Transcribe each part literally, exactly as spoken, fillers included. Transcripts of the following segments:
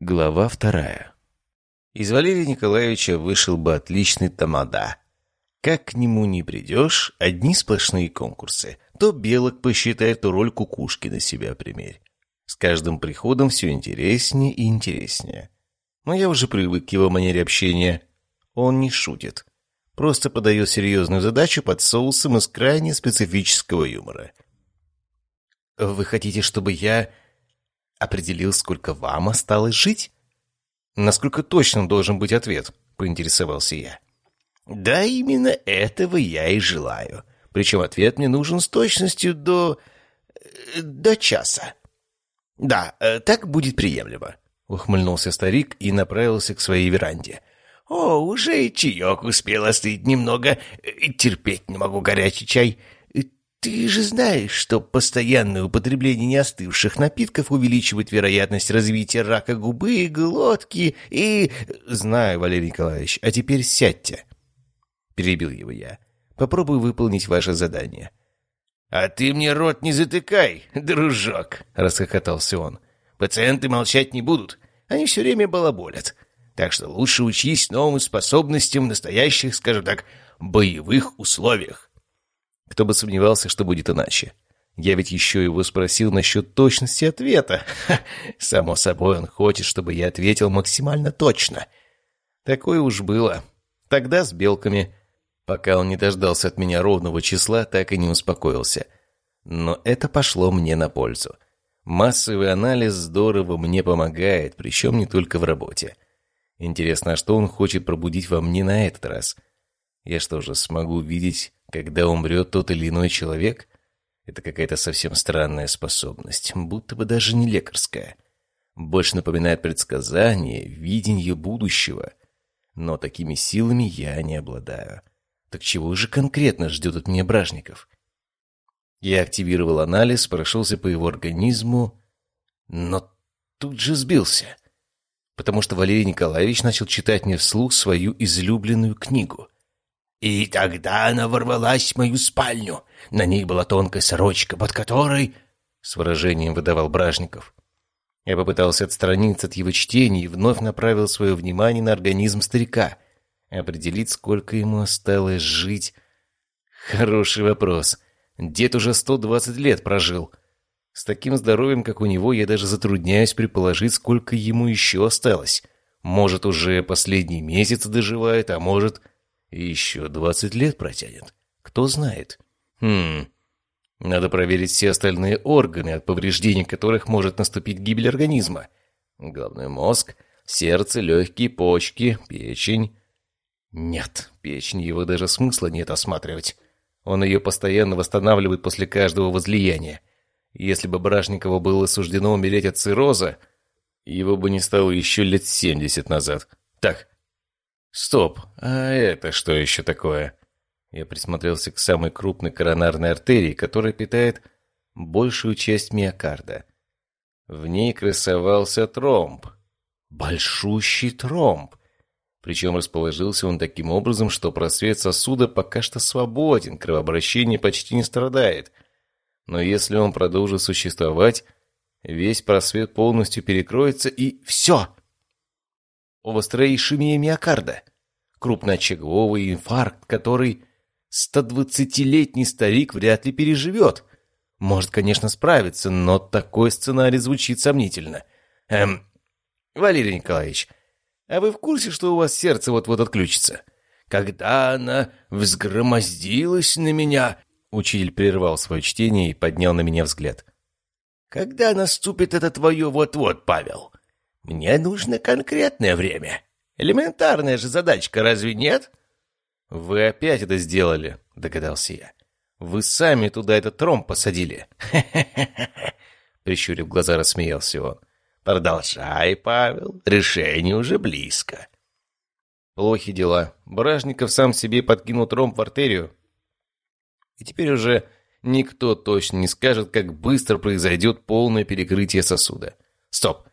Глава вторая. Из Валерия Николаевича вышел бы отличный тамада. Как к нему не придешь, одни сплошные конкурсы. То Белок посчитает, то роль кукушки на себя примерь. С каждым приходом все интереснее и интереснее. Но я уже привык к его манере общения. Он не шутит. Просто подает серьезную задачу под соусом из крайне специфического юмора. «Вы хотите, чтобы я определил, сколько вам осталось жить?» «Насколько точным должен быть ответ?» — поинтересовался я. «Да, именно этого я и желаю. Причем ответ мне нужен с точностью до... до часа». «Да, так будет приемлемо», — ухмыльнулся старик и направился к своей веранде. «О, уже и чаек успел остыть немного. Терпеть не могу горячий чай. Ты же знаешь, что постоянное употребление неостывших напитков увеличивает вероятность развития рака губы, глотки и...» «Знаю, Валерий Николаевич, а теперь сядьте», — перебил его я. «Попробуй выполнить ваше задание». «А ты мне рот не затыкай, дружок», — расхохотался он. «Пациенты молчать не будут, они все время балаболят. Так что лучше учись новым способностям в настоящих, скажем так, боевых условиях». Кто бы сомневался, что будет иначе. Я ведь еще его спросил насчет точности ответа. Ха, само собой, он хочет, чтобы я ответил максимально точно. Такое уж было. Тогда с белками. Пока он не дождался от меня ровного числа, так и не успокоился. Но это пошло мне на пользу. Массовый анализ здорово мне помогает, причем не только в работе. Интересно, а что он хочет пробудить во мне на этот раз? Я что же, смогу видеть, когда умрет тот или иной человек? Это какая-то совсем странная способность, будто бы даже не лекарская. Больше напоминает предсказание, видение будущего. Но такими силами я не обладаю. Так чего же конкретно ждет от меня Бражников? Я активировал анализ, прошелся по его организму, но тут же сбился. Потому что Валерий Николаевич начал читать мне вслух свою излюбленную книгу. «И тогда она ворвалась в мою спальню. На ней была тонкая сорочка, под которой...» С выражением выдавал Бражников. Я попытался отстраниться от его чтения и вновь направил свое внимание на организм старика. Определить, сколько ему осталось жить... Хороший вопрос. Дед уже сто двадцать лет прожил. С таким здоровьем, как у него, я даже затрудняюсь предположить, сколько ему еще осталось. Может, уже последний месяц доживает, а может... И еще двадцать лет протянет. Кто знает. Хм... Надо проверить все остальные органы, от повреждений которых может наступить гибель организма. Головной мозг, сердце, легкие, почки, печень. Нет, печень его даже смысла нет осматривать. Он ее постоянно восстанавливает после каждого возлияния. Если бы Бражникову было суждено умереть от цирроза, его бы не стало еще лет семьдесят назад. Так... Стоп, а это что еще такое? Я присмотрелся к самой крупной коронарной артерии, которая питает большую часть миокарда. В ней красовался тромб. Большущий тромб. Причем расположился он таким образом, что просвет сосуда пока что свободен, кровообращение почти не страдает. Но если он продолжит существовать, весь просвет полностью перекроется и все! Острая ишемия миокарда, крупноочаговый инфаркт, который стодвадцатилетний старик вряд ли переживет. Может, конечно, справиться, но такой сценарий звучит сомнительно. Эм, Валерий Николаевич, а вы в курсе, что у вас сердце вот-вот отключится? Когда она взгромоздилась на меня... Учитель прервал свое чтение и поднял на меня взгляд. Когда наступит это твое вот-вот, Павел? Мне нужно конкретное время. Элементарная же задачка, разве нет? Вы опять это сделали, догадался я. Вы сами туда этот тромб посадили. Хе-хе-хе-хе. Прищурив глаза, рассмеялся он. Продолжай, Павел, решение уже близко. Плохи дела. Бражников сам себе подкинул тромб в артерию. И теперь уже никто точно не скажет, как быстро произойдет полное перекрытие сосуда. Стоп.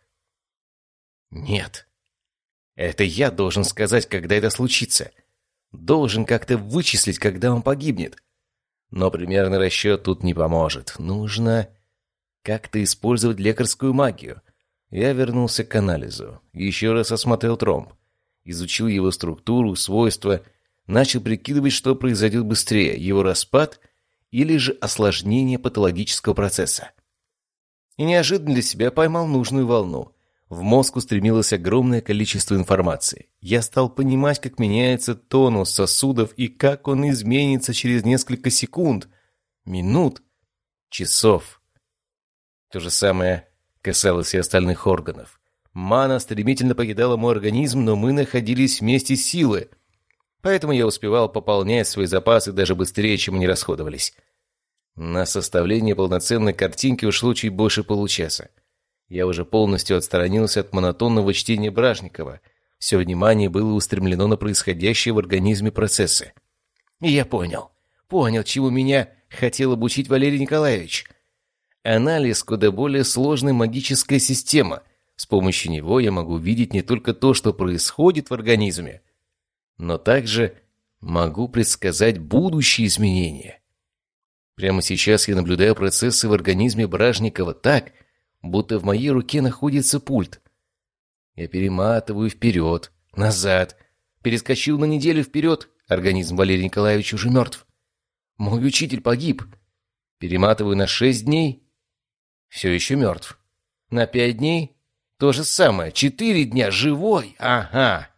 Нет. Это я должен сказать, когда это случится. Должен как-то вычислить, когда он погибнет. Но примерный расчет тут не поможет. Нужно как-то использовать лекарскую магию. Я вернулся к анализу, еще раз осмотрел тромб, изучил его структуру, свойства, начал прикидывать, что произойдет быстрее, его распад или же осложнение патологического процесса. И неожиданно для себя поймал нужную волну. В мозг устремилось огромное количество информации. Я стал понимать, как меняется тонус сосудов и как он изменится через несколько секунд, минут, часов. То же самое касалось и остальных органов. Мана стремительно покидала мой организм, но мы находились вместе силы. Поэтому я успевал пополнять свои запасы даже быстрее, чем они расходовались. На составление полноценной картинки ушло чуть больше получаса. Я уже полностью отстранился от монотонного чтения Бражникова. Все внимание было устремлено на происходящие в организме процессы. И я понял. Понял, чему меня хотел обучить Валерий Николаевич. Анализ — куда более сложная магическая система. С помощью него я могу видеть не только то, что происходит в организме, но также могу предсказать будущие изменения. Прямо сейчас я наблюдаю процессы в организме Бражникова так, будто в моей руке находится пульт. Я перематываю вперед, назад, перескочил на неделю вперед, организм Валерия Николаевича уже мертв. Мой учитель погиб. Перематываю на шесть дней, все еще мертв. На пять дней то же самое, четыре дня живой, ага.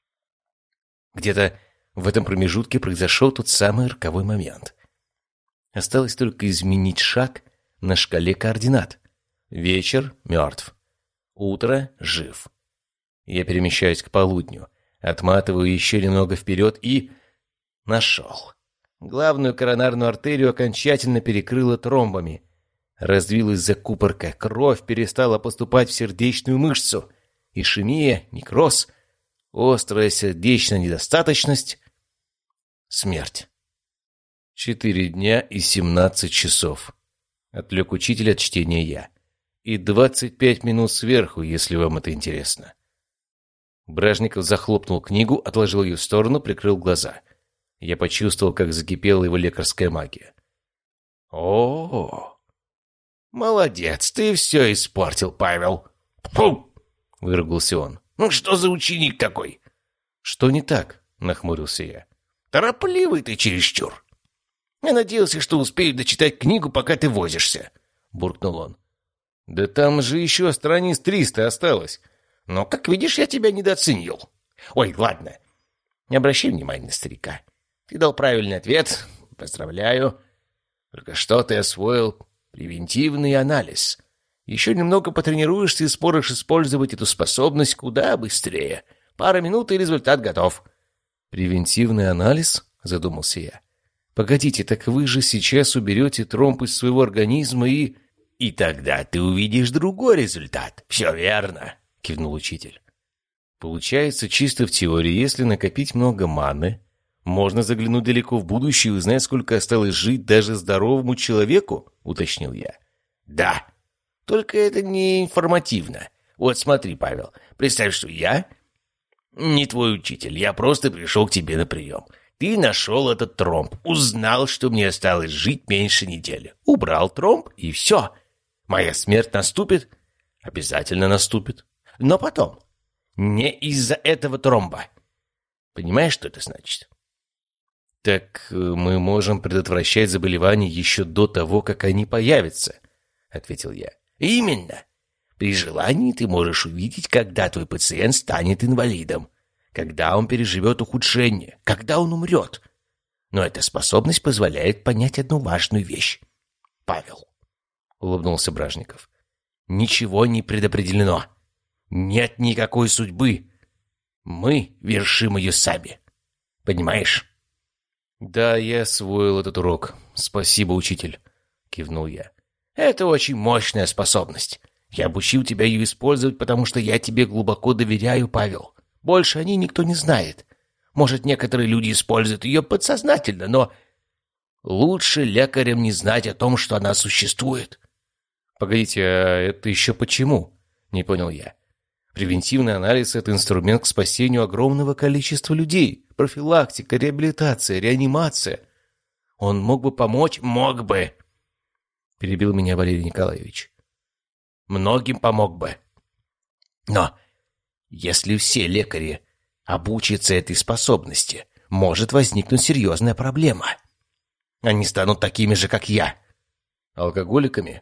Где-то в этом промежутке произошел тот самый роковой момент. Осталось только изменить шаг на шкале координат. Вечер — мертв. Утро — жив. Я перемещаюсь к полудню, отматываю еще немного вперед и... Нашел. Главную коронарную артерию окончательно перекрыло тромбами. Раздвилась закупорка, кровь перестала поступать в сердечную мышцу. Ишемия, некроз, острая сердечная недостаточность, смерть. Четыре дня и семнадцать часов. Отвлек учитель от чтения я. И двадцать пять минут сверху, если вам это интересно. Бражников захлопнул книгу, отложил ее в сторону, прикрыл глаза. Я почувствовал, как закипела его лекарская магия. О, молодец, ты все испортил, Павел. Фу! Выругался он. Ну что за ученик такой? Что не так? Нахмурился я. Торопливый ты чересчур. Я надеялся, что успею дочитать книгу, пока ты возишься, буркнул он. Да там же еще страниц триста осталось. Но, как видишь, я тебя недооценил. Ой, ладно, не обращай внимания на старика. Ты дал правильный ответ, поздравляю. Только что ты освоил превентивный анализ. Еще немного потренируешься и сможешь использовать эту способность куда быстрее. Пара минут, и результат готов. Превентивный анализ? Задумался я. Погодите, так вы же сейчас уберете тромб из своего организма и... И тогда ты увидишь другой результат. Все верно, кивнул учитель. Получается, чисто в теории, если накопить много маны, можно заглянуть далеко в будущее и узнать, сколько осталось жить даже здоровому человеку, уточнил я. Да, только это не информативно. Вот смотри, Павел, представь, что я не твой учитель, я просто пришел к тебе на прием. Ты нашел этот тромб, узнал, что мне осталось жить меньше недели. Убрал тромб, и все. Моя смерть наступит? Обязательно наступит. Но потом. Не из-за этого тромба. Понимаешь, что это значит? Так мы можем предотвращать заболевания еще до того, как они появятся, ответил я. Именно. При желании ты можешь увидеть, когда твой пациент станет инвалидом, когда он переживет ухудшение, когда он умрет. Но эта способность позволяет понять одну важную вещь. Павел, улыбнулся Бражников, ничего не предопределено. Нет никакой судьбы. Мы вершим ее сами. Понимаешь? Да, я освоил этот урок. Спасибо, учитель, кивнул я. Это очень мощная способность. Я обучил тебя ее использовать, потому что я тебе глубоко доверяю, Павел. Больше о ней никто не знает. Может, некоторые люди используют ее подсознательно, но лучше лекарям не знать о том, что она существует. Погодите, а это еще почему? Не понял я. Превентивный анализ — это инструмент к спасению огромного количества людей. Профилактика, реабилитация, реанимация. Он мог бы помочь? Мог бы, перебил меня Валерий Николаевич. Многим помог бы. Но если все лекари обучатся этой способности, может возникнуть серьезная проблема. Они станут такими же, как я. Алкоголиками?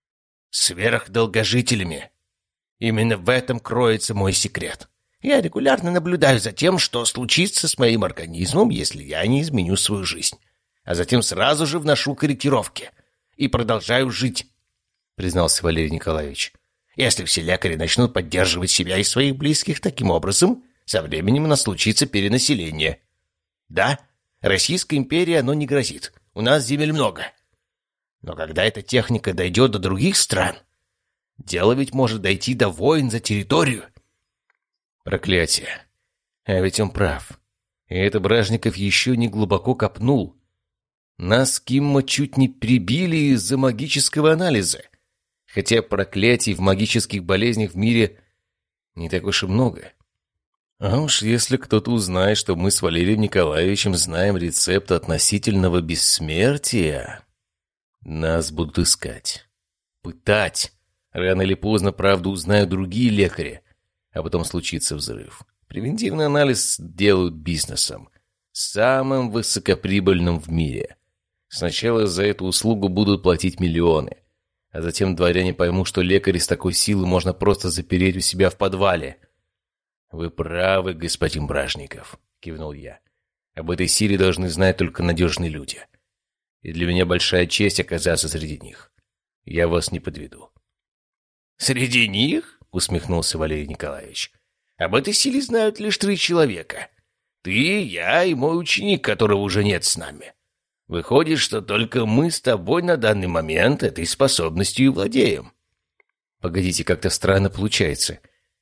Сверхдолгожителями. Именно в этом кроется мой секрет. Я регулярно наблюдаю за тем, что случится с моим организмом, если я не изменю свою жизнь. А затем сразу же вношу корректировки. И продолжаю жить, признался Валерий Николаевич. Если все лекари начнут поддерживать себя и своих близких таким образом, со временем у нас случится перенаселение. Да, Российской империи оно не грозит. У нас земель много. Но когда эта техника дойдет до других стран, дело ведь может дойти до войн за территорию. Проклятие. А ведь он прав. И это Бражников еще не глубоко копнул. Нас Кимма чуть не прибили из-за магического анализа. Хотя проклятий в магических болезнях в мире не так уж и много. А уж если кто-то узнает, что мы с Валерием Николаевичем знаем рецепт относительного бессмертия, нас будут искать, пытать. Рано или поздно правду узнают другие лекари, а потом случится взрыв. Превентивный анализ делают бизнесом, самым высокоприбыльным в мире. Сначала за эту услугу будут платить миллионы, а затем дворяне поймут, что лекаря с такой силой можно просто запереть у себя в подвале. «Вы правы, господин Бражников», — кивнул я. «Об этой силе должны знать только надежные люди. И для меня большая честь оказаться среди них. Я вас не подведу». «Среди них?» — усмехнулся Валерий Николаевич. «Об этой силе знают лишь три человека. Ты, я и мой ученик, которого уже нет с нами. Выходит, что только мы с тобой на данный момент этой способностью владеем». «Погодите, как-то странно получается.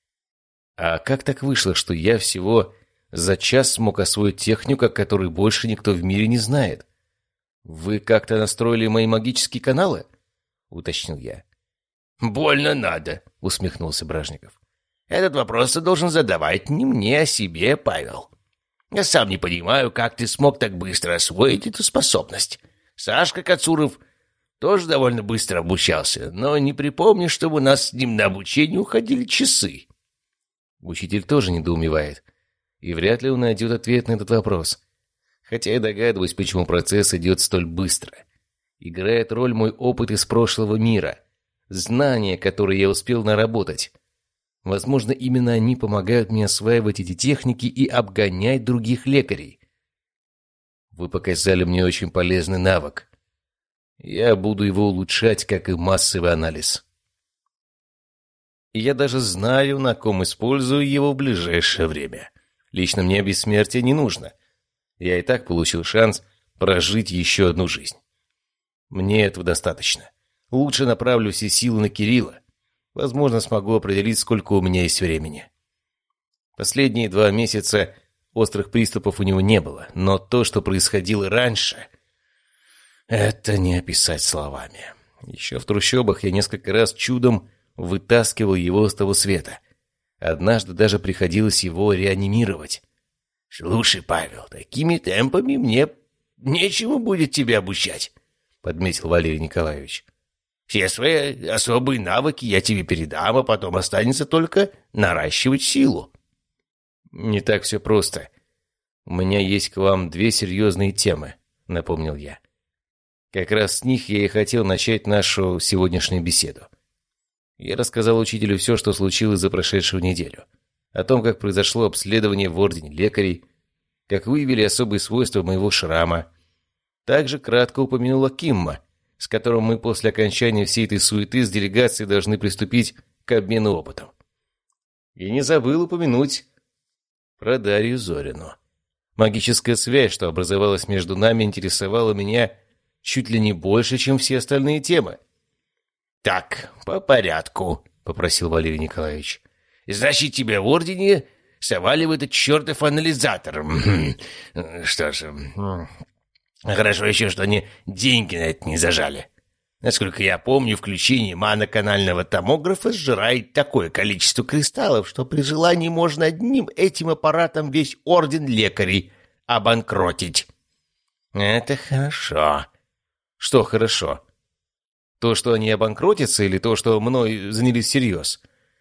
А как так вышло, что я всего за час смог освоить технику, о которой больше никто в мире не знает? Вы как-то настроили мои магические каналы?» — уточнил я. «Больно надо», — усмехнулся Бражников. «Этот вопрос ты должен задавать не мне, а себе, Павел. Я сам не понимаю, как ты смог так быстро освоить эту способность. Сашка Кацуров тоже довольно быстро обучался, но не припомню, чтобы у нас с ним на обучение уходили часы». Учитель тоже недоумевает, и вряд ли он найдет ответ на этот вопрос. Хотя я догадываюсь, почему процесс идет столь быстро. Играет роль мой опыт из прошлого мира, знания, которые я успел наработать. Возможно, именно они помогают мне осваивать эти техники и обгонять других лекарей. Вы показали мне очень полезный навык. Я буду его улучшать, как и массовый анализ. И я даже знаю, на ком использую его в ближайшее время. Лично мне бессмертие не нужно. Я и так получил шанс прожить еще одну жизнь. Мне этого достаточно. Лучше направлю все силы на Кирилла. Возможно, смогу определить, сколько у меня есть времени. Последние два месяца острых приступов у него не было, но то, что происходило раньше, это не описать словами. Еще в трущобах я несколько раз чудом вытаскивал его с того света. Однажды даже приходилось его реанимировать. «Слушай, Павел, такими темпами мне нечему будет тебя обучать», — подметил Валерий Николаевич. «Все свои особые навыки я тебе передам, а потом останется только наращивать силу». «Не так все просто. У меня есть к вам две серьезные темы», — напомнил я. Как раз с них я и хотел начать нашу сегодняшнюю беседу. Я рассказал учителю все, что случилось за прошедшую неделю. О том, как произошло обследование в Ордене лекарей, как выявили особые свойства моего шрама. Также кратко упомянул о Кимма, с которым мы после окончания всей этой суеты с делегацией должны приступить к обмену опытом. И не забыл упомянуть про Дарью Зорину. Магическая связь, что образовалась между нами, интересовала меня чуть ли не больше, чем все остальные темы. «Так, по порядку», — попросил Валерий Николаевич. «Значит, тебя в Ордене совали в этот чертов анализатор. Что ж, хорошо еще, что они деньги на это не зажали. Насколько я помню, включение маноканального томографа сжирает такое количество кристаллов, что при желании можно одним этим аппаратом весь Орден лекарей обанкротить». «Это хорошо». «Что хорошо? То, что они обанкротятся, или то, что мной занялись всерьез?»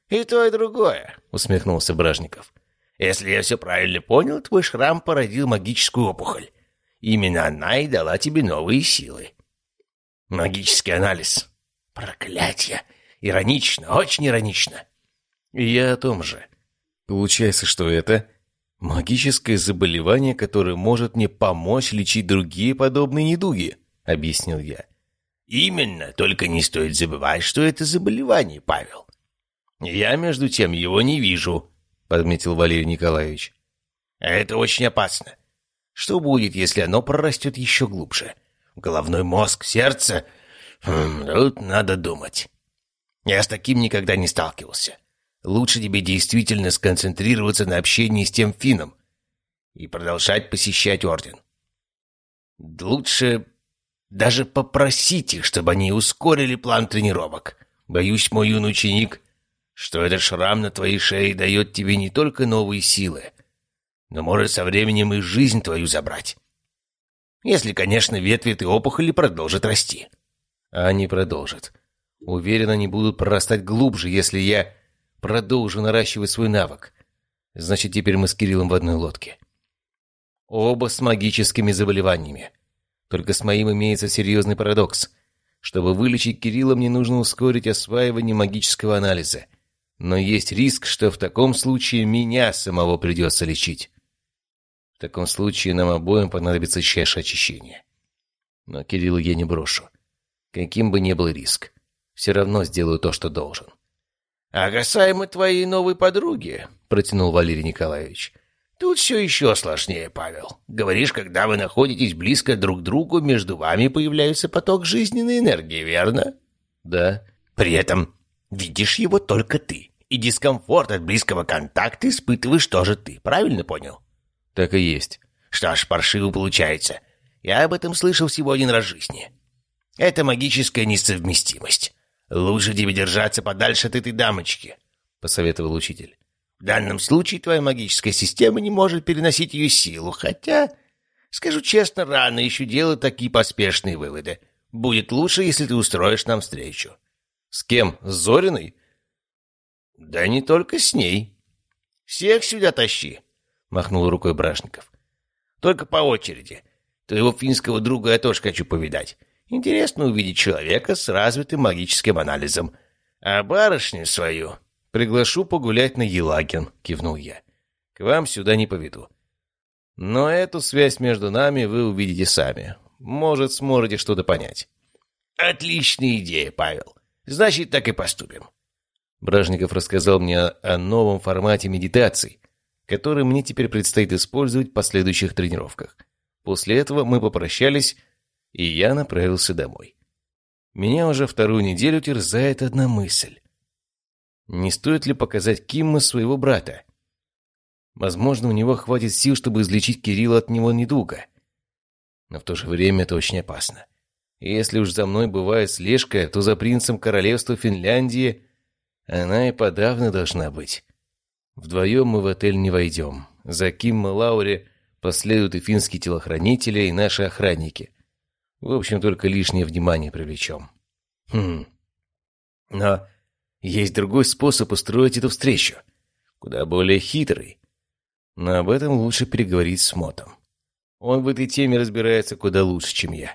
«И то, и другое», — усмехнулся Бражников. «Если я все правильно понял, твой шрам породил магическую опухоль. Именно она и дала тебе новые силы». «Магический анализ. Проклятье! Иронично, очень иронично». И я о том же. Получается, что это магическое заболевание, которое может мне помочь лечить другие подобные недуги, объяснил я. Именно, только не стоит забывать, что это заболевание, Павел. Я, между тем, его не вижу, подметил Валерий Николаевич. Это очень опасно. Что будет, если оно прорастет еще глубже? Головной мозг, сердце? Хм, тут надо думать. Я с таким никогда не сталкивался. Лучше тебе действительно сконцентрироваться на общении с тем финном и продолжать посещать орден. Лучше даже попросить их, чтобы они ускорили план тренировок. Боюсь, мой юный ученик, что этот шрам на твоей шее дает тебе не только новые силы, но может со временем и жизнь твою забрать. Если, конечно, ветви этой опухоли продолжат расти. А они продолжат. Уверен, они будут прорастать глубже, если я продолжу наращивать свой навык. Значит, теперь мы с Кириллом в одной лодке. Оба с магическими заболеваниями. Только с моим имеется серьезный парадокс. Чтобы вылечить Кирилла, мне нужно ускорить осваивание магического анализа. Но есть риск, что в таком случае меня самого придется лечить. В таком случае нам обоим понадобится чаша очищения. Но Кирилла я не брошу. Каким бы ни был риск, все равно сделаю то, что должен. «А касаемо твоей новой подруги», — протянул Валерий Николаевич, «тут все еще сложнее, Павел. Говоришь, когда вы находитесь близко друг к другу, между вами появляется поток жизненной энергии, верно?» «Да». «При этом видишь его только ты, и дискомфорт от близкого контакта испытываешь тоже ты, правильно понял?» «Так и есть». «Что ж, паршиво получается. Я об этом слышал всего один раз в жизни. Это магическая несовместимость. Лучше тебе держаться подальше от этой дамочки», — посоветовал учитель. «В данном случае твоя магическая система не может переносить ее силу, хотя, скажу честно, рано еще делать такие поспешные выводы. Будет лучше, если ты устроишь нам встречу». «С кем? С Зориной?» «Да не только с ней. Всех сюда тащи», — махнул рукой Бражников. «Только по очереди. Твоего финского друга я тоже хочу повидать. Интересно увидеть человека с развитым магическим анализом. А барышню свою приглашу погулять на Елагин», — кивнул я. «К вам сюда не поведу. Но эту связь между нами вы увидите сами. Может, сможете что-то понять». «Отличная идея, Павел. Значит, так и поступим». Бражников рассказал мне о новом формате медитаций, который мне теперь предстоит использовать в последующих тренировках. После этого мы попрощались, и я направился домой. Меня уже вторую неделю терзает одна мысль. Не стоит ли показать Кимму своего брата? Возможно, у него хватит сил, чтобы излечить Кирилла от него недуга. Но в то же время это очень опасно. И если уж за мной бывает слежка, то за принцем королевства Финляндии она и подавно должна быть. Вдвоем мы в отель не войдем. За Киммой Лаури последуют и финские телохранители, и наши охранники. В общем, только лишнее внимание привлечем. Хм. Но есть другой способ устроить эту встречу. Куда более хитрый. Но об этом лучше переговорить с Мотом. Он в этой теме разбирается куда лучше, чем я.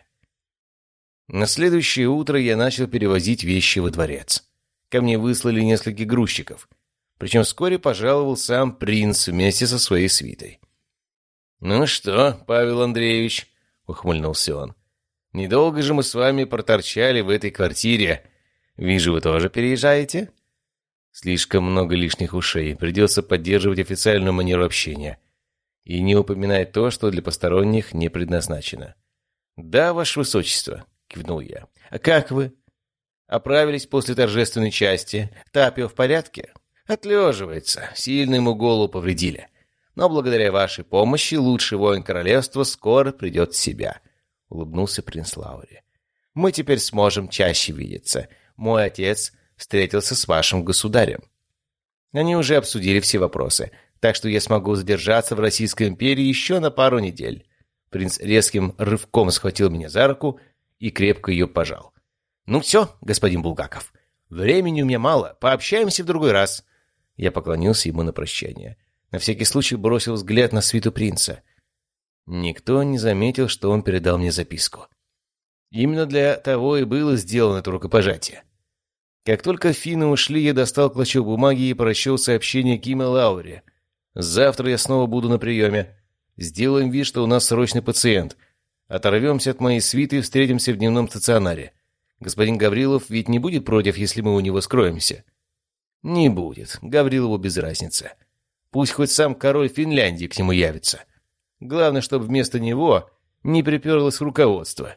На следующее утро я начал перевозить вещи во дворец. Ко мне выслали несколько грузчиков. Причем вскоре пожаловал сам принц вместе со своей свитой. «Ну что, Павел Андреевич?» — ухмыльнулся он. «Недолго же мы с вами проторчали в этой квартире. Вижу, вы тоже переезжаете?» Слишком много лишних ушей. Придется поддерживать официальную манеру общения. И не упоминать то, что для посторонних не предназначено. «Да, ваше высочество», — кивнул я. «А как вы? Оправились после торжественной части? Тапио в порядке?» «Отлеживается. Сильно ему голову повредили. Но благодаря вашей помощи лучший воин королевства скоро придет в себя», — улыбнулся принц Лаури. «Мы теперь сможем чаще видеться. Мой отец встретился с вашим государем. Они уже обсудили все вопросы, так что я смогу задержаться в Российской империи еще на пару недель». Принц резким рывком схватил меня за руку и крепко ее пожал. «Ну все, господин Булгаков, Времени у меня мало, пообщаемся в другой раз». Я поклонился ему на прощание. На всякий случай бросил взгляд на свиту принца. Никто не заметил, что он передал мне записку. Именно для того и было сделано это рукопожатие. Как только финны ушли, я достал клочок бумаги и прочел сообщение Кима Лаури. «Завтра я снова буду на приеме. Сделаем вид, что у нас срочный пациент. Оторвемся от моей свиты и встретимся в дневном стационаре. Господин Гаврилов ведь не будет против, если мы у него скроемся?» «Не будет. Гаврилову без разницы. Пусть хоть сам король Финляндии к нему явится. Главное, чтобы вместо него не приперлось руководство».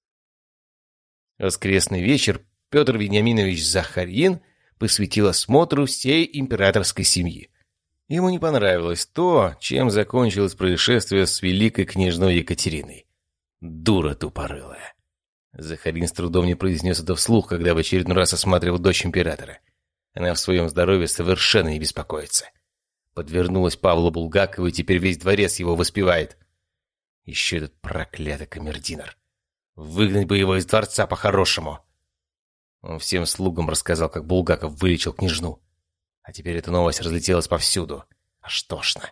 Воскресный вечер Петр Вениаминович Захарьин посвятил осмотру всей императорской семьи. Ему не понравилось то, чем закончилось происшествие с великой княжной Екатериной. Дура тупорылая. Захарин с трудом не произнес это вслух, когда в очередной раз осматривал дочь императора. Она в своем здоровье совершенно не беспокоится. Подвернулась Павлу Булгакову, и теперь весь дворец его воспевает. Еще этот проклятый камердинер. Выгнать бы его из дворца по-хорошему. Он всем слугам рассказал, как Булгаков вылечил княжну. А теперь эта новость разлетелась повсюду. Аж тошно.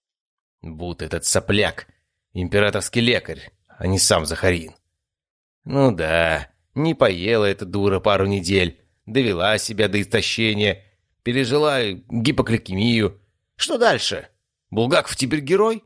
Будто этот сопляк императорский лекарь, а не сам Захарин. Ну да, не поела эта дура пару недель, довела себя до истощения, пережила гипогликемию. Что дальше? Булгаков теперь герой?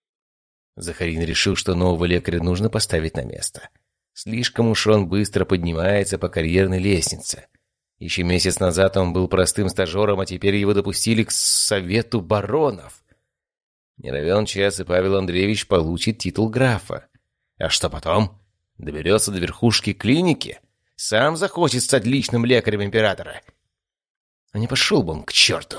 Захарин решил, что нового лекаря нужно поставить на место. Слишком уж он быстро поднимается по карьерной лестнице. Еще месяц назад он был простым стажером, а теперь его допустили к совету баронов. Не равен час, и Павел Андреевич получит титул графа. А что потом? Доберется до верхушки клиники? Сам захочет стать личным лекарем императора. А не пошел бы он к черту.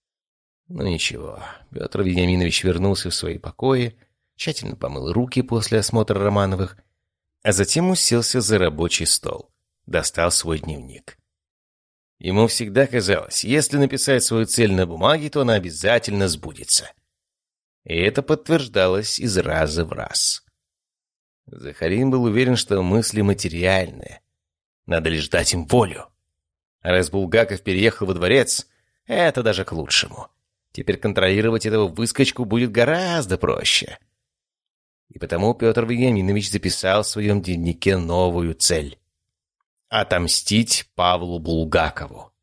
Ну ничего, Петр Вениаминович вернулся в свои покои, тщательно помыл руки после осмотра Романовых, а затем уселся за рабочий стол. Достал свой дневник. Ему всегда казалось, если написать свою цель на бумаге, то она обязательно сбудется. И это подтверждалось из раза в раз. Захарин был уверен, что мысли материальные. Надо лишь дать им волю. А раз Булгаков переехал во дворец, это даже к лучшему. Теперь контролировать этого выскочку будет гораздо проще. И потому Петр Вениаминович записал в своем дневнике новую цель. Отомстить Павлу Булгакову.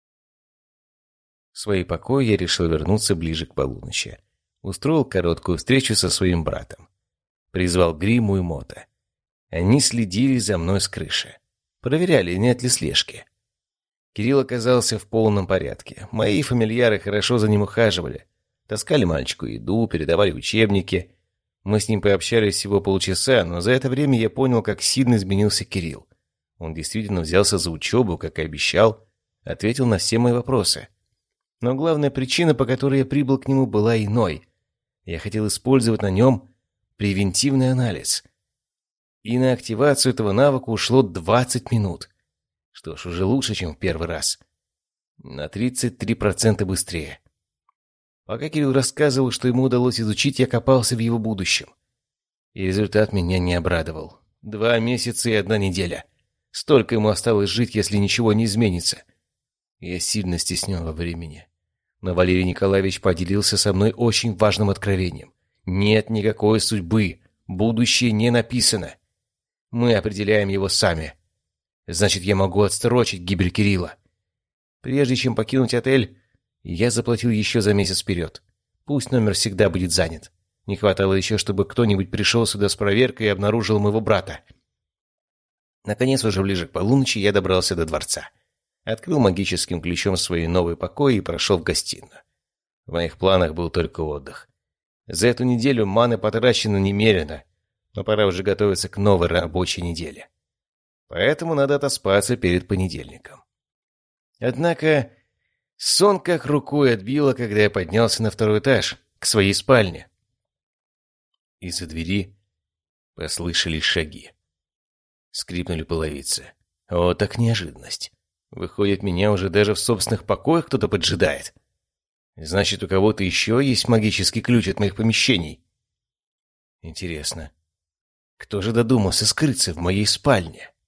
В свои покои я решил вернуться ближе к полуночи. Устроил короткую встречу со своим братом. Призвал Гримму и Мота. Они следили за мной с крыши. Проверяли, нет ли слежки. Кирилл оказался в полном порядке. Мои фамильяры хорошо за ним ухаживали. Таскали мальчику еду, передавали учебники. Мы с ним пообщались всего полчаса, но за это время я понял, как сильно изменился Кирилл. Он действительно взялся за учебу, как и обещал, ответил на все мои вопросы. Но главная причина, по которой я прибыл к нему, была иной. Я хотел использовать на нем превентивный анализ. И на активацию этого навыка ушло двадцать минут. Что ж, уже лучше, чем в первый раз. На тридцать три процента быстрее. Пока Кирилл рассказывал, что ему удалось изучить, я копался в его будущем. И результат меня не обрадовал. Два месяца и одна неделя. Столько ему осталось жить, если ничего не изменится. Я сильно стеснял во времени. Но Валерий Николаевич поделился со мной очень важным откровением. Нет никакой судьбы. Будущее не написано. Мы определяем его сами. Значит, я могу отсрочить гибель Кирилла. Прежде чем покинуть отель, я заплатил еще за месяц вперед. Пусть номер всегда будет занят. Не хватало еще, чтобы кто-нибудь пришел сюда с проверкой и обнаружил моего брата. Наконец, уже ближе к полуночи, я добрался до дворца. Открыл магическим ключом свои новые покои и прошел в гостиную. В моих планах был только отдых. За эту неделю маны потрачено немерено, но пора уже готовиться к новой рабочей неделе. Поэтому надо отоспаться перед понедельником. Однако сон как рукой отбило, когда я поднялся на второй этаж, к своей спальне. Из-за двери послышались шаги. Скрипнули половицы. О, так неожиданность. Выходит, меня уже даже в собственных покоях кто-то поджидает. Значит, у кого-то еще есть магический ключ от моих помещений. Интересно, кто же додумался скрыться в моей спальне?